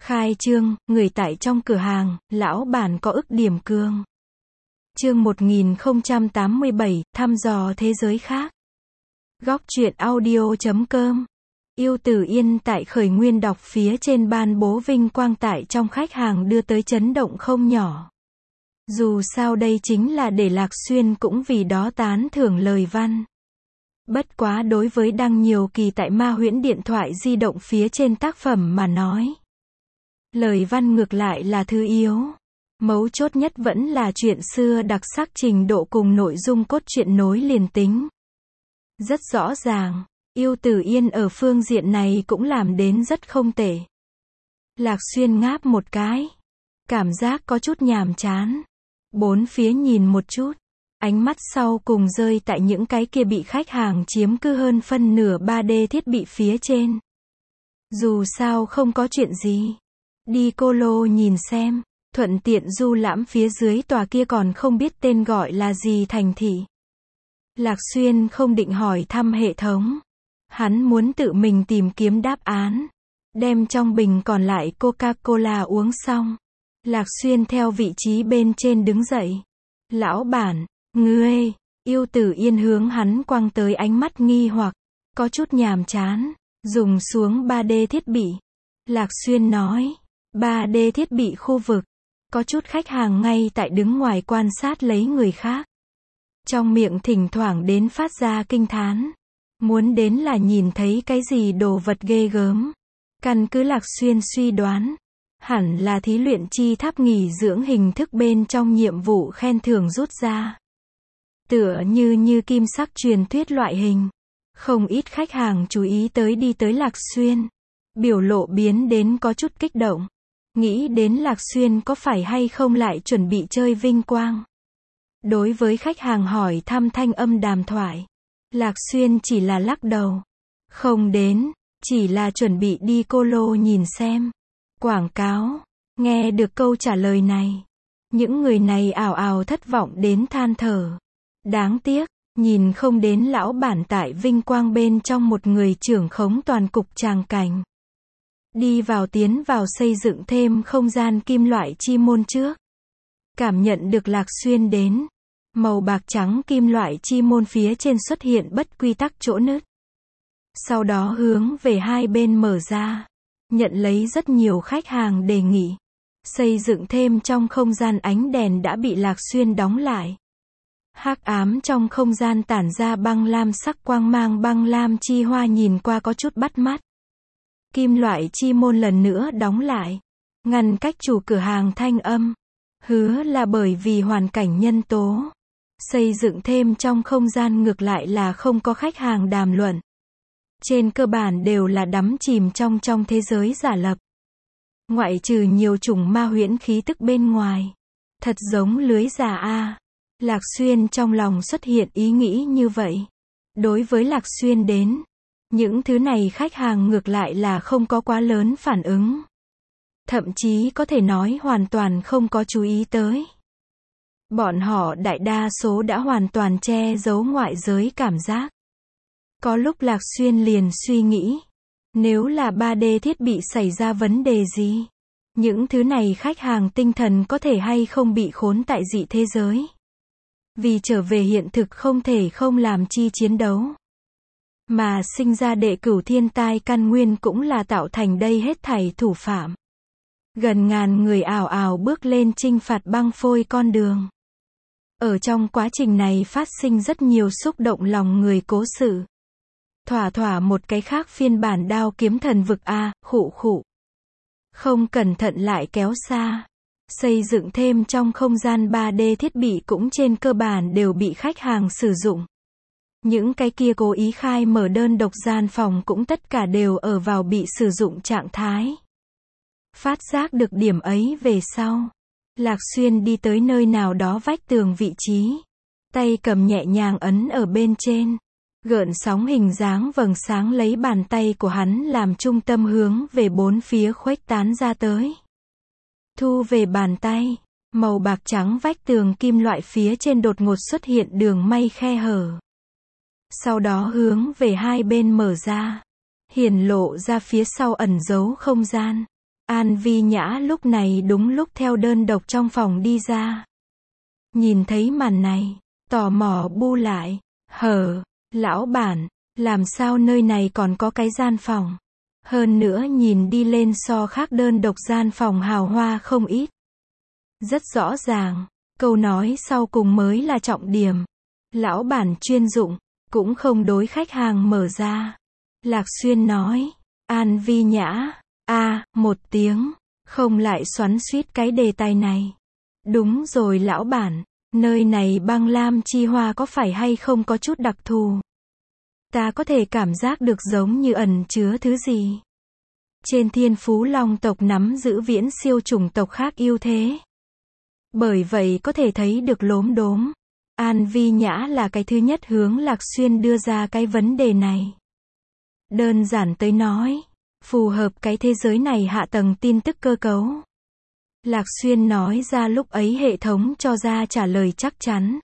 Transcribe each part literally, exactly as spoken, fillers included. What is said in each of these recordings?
Khai trương, người tại trong cửa hàng, lão bản có ức điểm cường. Chương một nghìn không trăm tám mươi bảy, thăm dò thế giới khác. Góc truyện audio chấm com. Yêu Tử Yên tại khởi nguyên đọc phía trên ban bố vinh quang tại trong khách hàng đưa tới chấn động không nhỏ. Dù sao đây chính là để Lạc Xuyên cũng vì đó tán thưởng lời văn. Bất quá đối với đăng nhiều kỳ tại Ma Huyễn điện thoại di động phía trên tác phẩm mà nói. Lời văn ngược lại là thứ yếu. Mấu chốt nhất vẫn là chuyện xưa đặc sắc trình độ cùng nội dung cốt truyện nối liền tính. Rất rõ ràng, Yêu Tử Yên ở phương diện này cũng làm đến rất không tệ. Lạc Xuyên ngáp một cái. Cảm giác có chút nhàm chán. Bốn phía nhìn một chút. Ánh mắt sau cùng rơi tại những cái kia bị khách hàng chiếm cứ hơn phân nửa ba D thiết bị phía trên. Dù sao không có chuyện gì. Đi Cô Lô nhìn xem, thuận tiện du lãm phía dưới tòa kia còn không biết tên gọi là gì thành thị. Lạc Xuyên không định hỏi thăm hệ thống. Hắn muốn tự mình tìm kiếm đáp án. Đem trong bình còn lại Coca-Cola uống xong. Lạc Xuyên theo vị trí bên trên đứng dậy. Lão bản, ngươi, Yêu Tử Yên hướng hắn quăng tới ánh mắt nghi hoặc, có chút nhàm chán, dùng xuống ba D thiết bị. Lạc Xuyên nói, ba D thiết bị khu vực, có chút khách hàng ngay tại đứng ngoài quan sát lấy người khác. Trong miệng thỉnh thoảng đến phát ra kinh thán, muốn đến là nhìn thấy cái gì đồ vật ghê gớm. Căn cứ Lạc Xuyên suy đoán, hẳn là thí luyện chi tháp nghỉ dưỡng hình thức bên trong nhiệm vụ khen thưởng rút ra. Tựa như như kim sắc truyền thuyết loại hình. Không ít khách hàng chú ý tới đi tới Lạc Xuyên. Biểu lộ biến đến có chút kích động. Nghĩ đến Lạc Xuyên có phải hay không lại chuẩn bị chơi vinh quang. Đối với khách hàng hỏi thăm thanh âm đàm thoại, Lạc Xuyên chỉ là lắc đầu. Không đến, chỉ là chuẩn bị đi Cô Lô nhìn xem. Quảng cáo. Nghe được câu trả lời này, những người này ào ào thất vọng đến than thở. Đáng tiếc, nhìn không đến lão bản tại vinh quang bên trong một người trưởng khống toàn cục tràng cảnh. Đi vào tiến vào xây dựng thêm không gian kim loại chi môn trước. Cảm nhận được Lạc Xuyên đến. Màu bạc trắng kim loại chi môn phía trên xuất hiện bất quy tắc chỗ nứt. Sau đó hướng về hai bên mở ra. Nhận lấy rất nhiều khách hàng đề nghị. Xây dựng thêm trong không gian ánh đèn đã bị Lạc Xuyên đóng lại. Hắc ám trong không gian tản ra băng lam sắc quang mang, băng lam chi hoa nhìn qua có chút bắt mắt. Kim loại chi môn lần nữa đóng lại. Ngăn cách chủ cửa hàng thanh âm. Hứa là bởi vì hoàn cảnh nhân tố. Xây dựng thêm trong không gian ngược lại là không có khách hàng đàm luận. Trên cơ bản đều là đắm chìm trong trong thế giới giả lập. Ngoại trừ nhiều chủng ma huyễn khí tức bên ngoài. Thật giống lưới già a. Lạc Xuyên trong lòng xuất hiện ý nghĩ như vậy. Đối với Lạc Xuyên đến, những thứ này khách hàng ngược lại là không có quá lớn phản ứng. Thậm chí có thể nói hoàn toàn không có chú ý tới. Bọn họ đại đa số đã hoàn toàn che giấu ngoại giới cảm giác. Có lúc Lạc Xuyên liền suy nghĩ, nếu là ba D thiết bị xảy ra vấn đề gì, những thứ này khách hàng tinh thần có thể hay không bị khốn tại dị thế giới. Vì trở về hiện thực không thể không làm chi chiến đấu. Mà sinh ra đệ cửu thiên tai căn nguyên cũng là tạo thành đây hết thảy thủ phạm. Gần ngàn người ào ào bước lên chinh phạt băng phôi con đường. Ở trong quá trình này phát sinh rất nhiều xúc động lòng người cố sự. Thỏa thỏa một cái khác phiên bản đao kiếm thần vực A, khụ khụ. Không cẩn thận lại kéo xa. Xây dựng thêm trong không gian ba D thiết bị cũng trên cơ bản đều bị khách hàng sử dụng. Những cái kia cố ý khai mở đơn độc gian phòng cũng tất cả đều ở vào bị sử dụng trạng thái. Phát giác được điểm ấy về sau. Lạc Xuyên đi tới nơi nào đó vách tường vị trí. Tay cầm nhẹ nhàng ấn ở bên trên. Gợn sóng hình dáng vầng sáng lấy bàn tay của hắn làm trung tâm hướng về bốn phía khuếch tán ra tới. Thu về bàn tay, màu bạc trắng vách tường kim loại phía trên đột ngột xuất hiện đường may khe hở. Sau đó hướng về hai bên mở ra. Hiển lộ ra phía sau ẩn giấu không gian. An Vi Nhã lúc này đúng lúc theo đơn độc trong phòng đi ra. Nhìn thấy màn này, tò mò bu lại, hờ, lão bản, làm sao nơi này còn có cái gian phòng? Hơn nữa nhìn đi lên so khác đơn độc gian phòng hào hoa không ít. Rất rõ ràng, câu nói sau cùng mới là trọng điểm. Lão bản chuyên dụng, cũng không đối khách hàng mở ra. Lạc Xuyên nói, An Vi Nhã, a, một tiếng, không lại xoắn xuýt cái đề tài này. Đúng rồi lão bản, nơi này băng lam chi hoa có phải hay không có chút đặc thù? Ta có thể cảm giác được giống như ẩn chứa thứ gì. Trên thiên phú long tộc nắm giữ viễn siêu chủng tộc khác ưu thế. Bởi vậy có thể thấy được lốm đốm. An Vi Nhã là cái thứ nhất hướng Lạc Xuyên đưa ra cái vấn đề này. Đơn giản tới nói, phù hợp cái thế giới này hạ tầng tin tức cơ cấu. Lạc Xuyên nói ra lúc ấy hệ thống cho ra trả lời chắc chắn.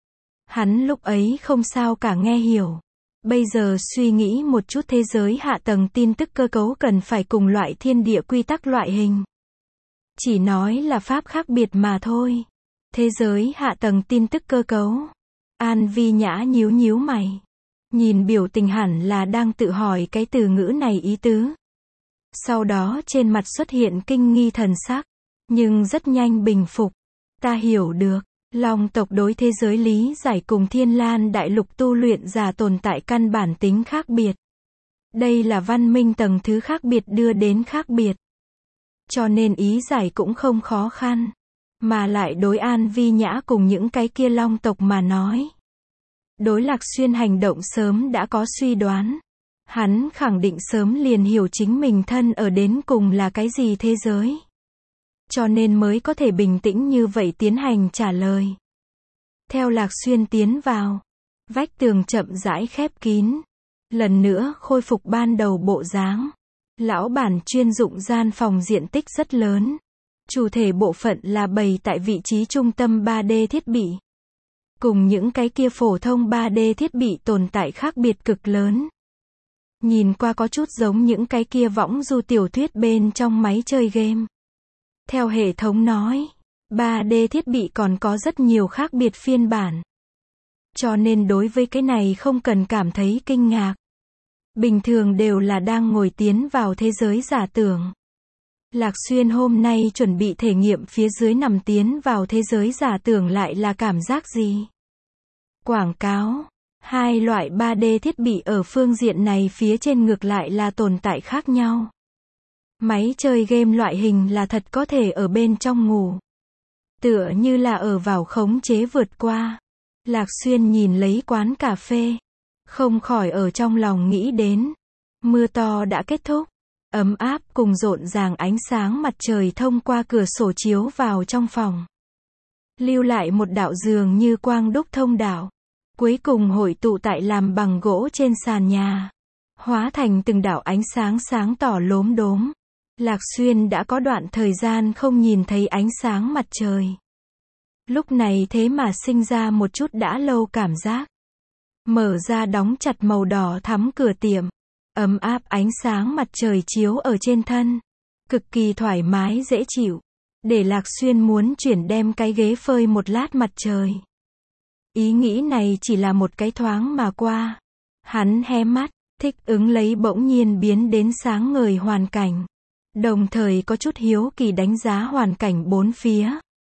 Hắn lúc ấy không sao cả nghe hiểu. Bây giờ suy nghĩ một chút thế giới hạ tầng tin tức cơ cấu cần phải cùng loại thiên địa quy tắc loại hình. Chỉ nói là pháp khác biệt mà thôi. Thế giới hạ tầng tin tức cơ cấu. An Vi Nhã nhíu nhíu mày. Nhìn biểu tình hẳn là đang tự hỏi cái từ ngữ này ý tứ. Sau đó trên mặt xuất hiện kinh nghi thần sắc. Nhưng rất nhanh bình phục. Ta hiểu được. Long tộc đối thế giới lý giải cùng Thiên Lan đại lục tu luyện giả tồn tại căn bản tính khác biệt. Đây là văn minh tầng thứ khác biệt đưa đến khác biệt. Cho nên ý giải cũng không khó khăn. Mà lại đối An Vi Nhã cùng những cái kia long tộc mà nói. Đối Lạc Xuyên hành động sớm đã có suy đoán. Hắn khẳng định sớm liền hiểu chính mình thân ở đến cùng là cái gì thế giới. Cho nên mới có thể bình tĩnh như vậy tiến hành trả lời. Theo Lạc Xuyên tiến vào, vách tường chậm rãi khép kín. Lần nữa khôi phục ban đầu bộ dáng. Lão bản chuyên dụng gian phòng diện tích rất lớn. Chủ thể bộ phận là bày tại vị trí trung tâm ba D thiết bị. Cùng những cái kia phổ thông ba D thiết bị tồn tại khác biệt cực lớn. Nhìn qua có chút giống những cái kia võng du tiểu thuyết bên trong máy chơi game. Theo hệ thống nói, ba D thiết bị còn có rất nhiều khác biệt phiên bản. Cho nên đối với cái này không cần cảm thấy kinh ngạc. Bình thường đều là đang ngồi tiến vào thế giới giả tưởng. Lạc Xuyên hôm nay chuẩn bị thể nghiệm phía dưới nằm tiến vào thế giới giả tưởng lại là cảm giác gì? Quảng cáo. Hai loại ba D thiết bị ở phương diện này phía trên ngược lại là tồn tại khác nhau. Máy chơi game loại hình là thật có thể ở bên trong ngủ. Tựa như là ở vào khống chế vượt qua. Lạc Xuyên nhìn lấy quán cà phê. Không khỏi ở trong lòng nghĩ đến. Mưa to đã kết thúc. Ấm áp cùng rộn ràng ánh sáng mặt trời thông qua cửa sổ chiếu vào trong phòng. Lưu lại một đạo dường như quang đúc thông đạo. Cuối cùng hội tụ tại làm bằng gỗ trên sàn nhà. Hóa thành từng đạo ánh sáng sáng tỏ lốm đốm. Lạc Xuyên đã có đoạn thời gian không nhìn thấy ánh sáng mặt trời. Lúc này thế mà sinh ra một chút đã lâu cảm giác. Mở ra đóng chặt màu đỏ thắm cửa tiệm. Ấm áp ánh sáng mặt trời chiếu ở trên thân. Cực kỳ thoải mái dễ chịu. Để Lạc Xuyên muốn chuyển đem cái ghế phơi một lát mặt trời. Ý nghĩ này chỉ là một cái thoáng mà qua. Hắn hé mắt, thích ứng lấy bỗng nhiên biến đến sáng ngời hoàn cảnh. Đồng thời có chút hiếu kỳ đánh giá hoàn cảnh bốn phía.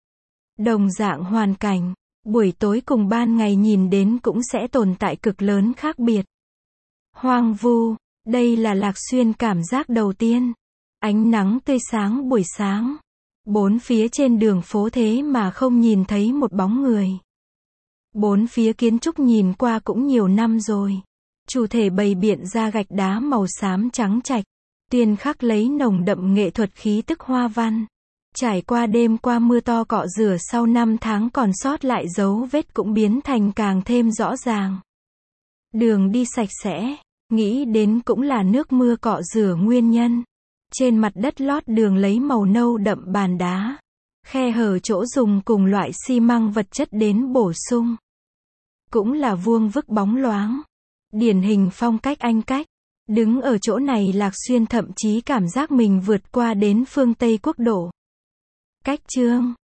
Đồng dạng hoàn cảnh, buổi tối cùng ban ngày nhìn đến cũng sẽ tồn tại cực lớn khác biệt. Hoang vu, đây là Lạc Xuyên cảm giác đầu tiên. Ánh nắng tươi sáng buổi sáng. Bốn phía trên đường phố thế mà không nhìn thấy một bóng người. Bốn phía kiến trúc nhìn qua cũng nhiều năm rồi. Chủ thể bày biện ra gạch đá màu xám trắng trạch. Tuyên khắc lấy nồng đậm nghệ thuật khí tức hoa văn. Trải qua đêm qua mưa to cọ rửa sau năm tháng còn sót lại dấu vết cũng biến thành càng thêm rõ ràng. Đường đi sạch sẽ, nghĩ đến cũng là nước mưa cọ rửa nguyên nhân. Trên mặt đất lót đường lấy màu nâu đậm bàn đá. Khe hở chỗ dùng cùng loại xi măng vật chất đến bổ sung. Cũng là vuông vức bóng loáng. Điển hình phong cách Anh cách. Đứng ở chỗ này Lạc Xuyên thậm chí cảm giác mình vượt qua đến phương Tây quốc độ. Cách chương